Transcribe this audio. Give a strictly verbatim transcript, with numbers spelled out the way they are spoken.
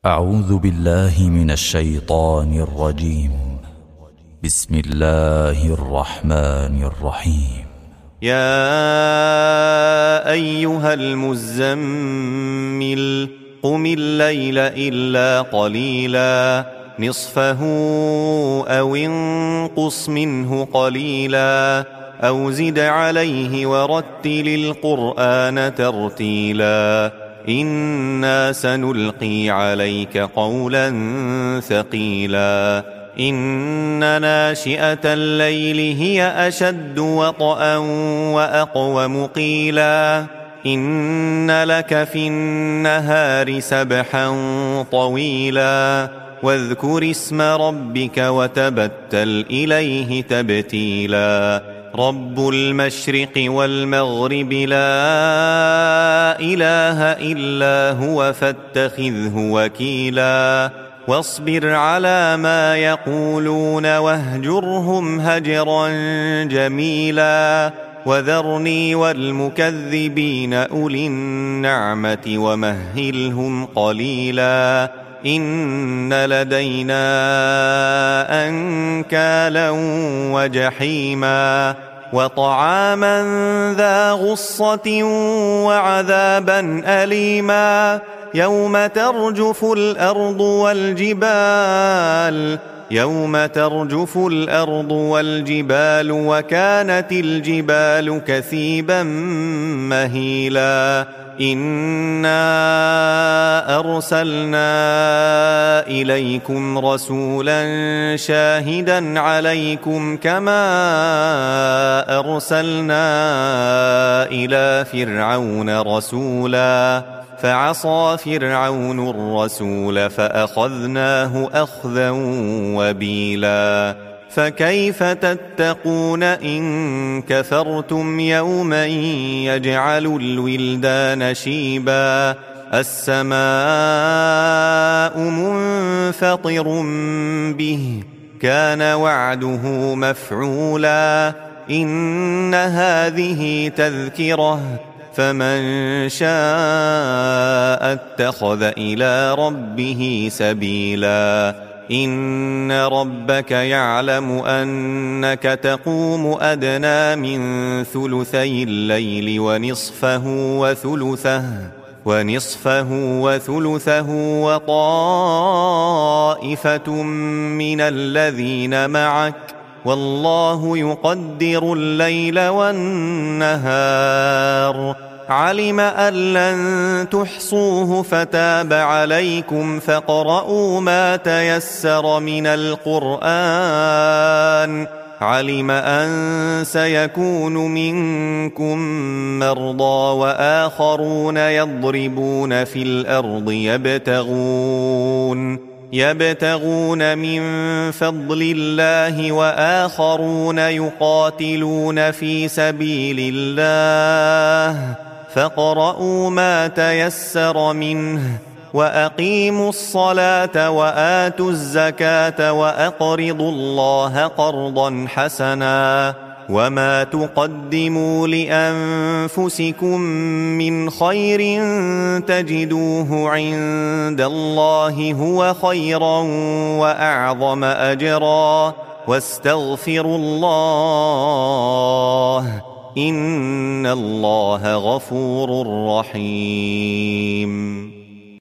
أعوذ بالله من الشيطان الرجيم. بسم الله الرحمن الرحيم. يا أيها المزمل قم الليل إلا قليلا نصفه أو انقص منه قليلا أو زد عليه ورتل القرآن ترتيلا إنا سنلقي عليك قولا ثقيلا إن ناشئة الليل هي أشد وطئا وأقوم قيلا إن لك في النهار سبحا طويلا واذكر اسم ربك وتبتل إليه تبتيلا رب المشرق والمغرب لا إله إلا هو فاتخذه وكيلا واصبر على ما يقولون واهجرهم هجرا جميلا وذرني والمكذبين أولي النعمة ومهلهم قليلا إن لدينا أنكالا وجحيما وطعاما ذا غصة وعذابا أليما يوم ترجف الأرض والجبال يوم ترجف الأرض والجبال وكانت الجبال كثيبا مهيلا إنا أرسلنا إليكم رسولا شاهدا عليكم كما أرسلنا إلى فرعون رسولا فعصى فرعون الرسول فأخذناه أخذا وبيلا فكيف تتقون إن كفرتم يوما يجعل الولدان شيبا السماء منفطر به كان وعده مفعولا إن هذه تذكرة فمن شاء اتخذ إلى ربه سبيلا إن ربك يعلم أنك تقوم أدنى من ثلثي الليل ونصفه وثلثه ونصفه وثلثه وطائفة من الذين معك والله يقدر الليل والنهار علم أن لن تحصوه فتاب عليكم فاقرؤوا ما تيسر من القرآن علم أن سيكون منكم مرضى وآخرون يضربون في الأرض يبتغون يبتغون من فضل الله وآخرون يقاتلون في سبيل الله فاقرؤوا ما تيسر منه وأقيموا الصلاة وآتوا الزكاة وأقرضوا الله قرضا حسنا وما تقدموا لأنفسكم من خير تجدوه عند الله هو خيرا وأعظم أجرا واستغفروا الله إن الله غفور رحيم.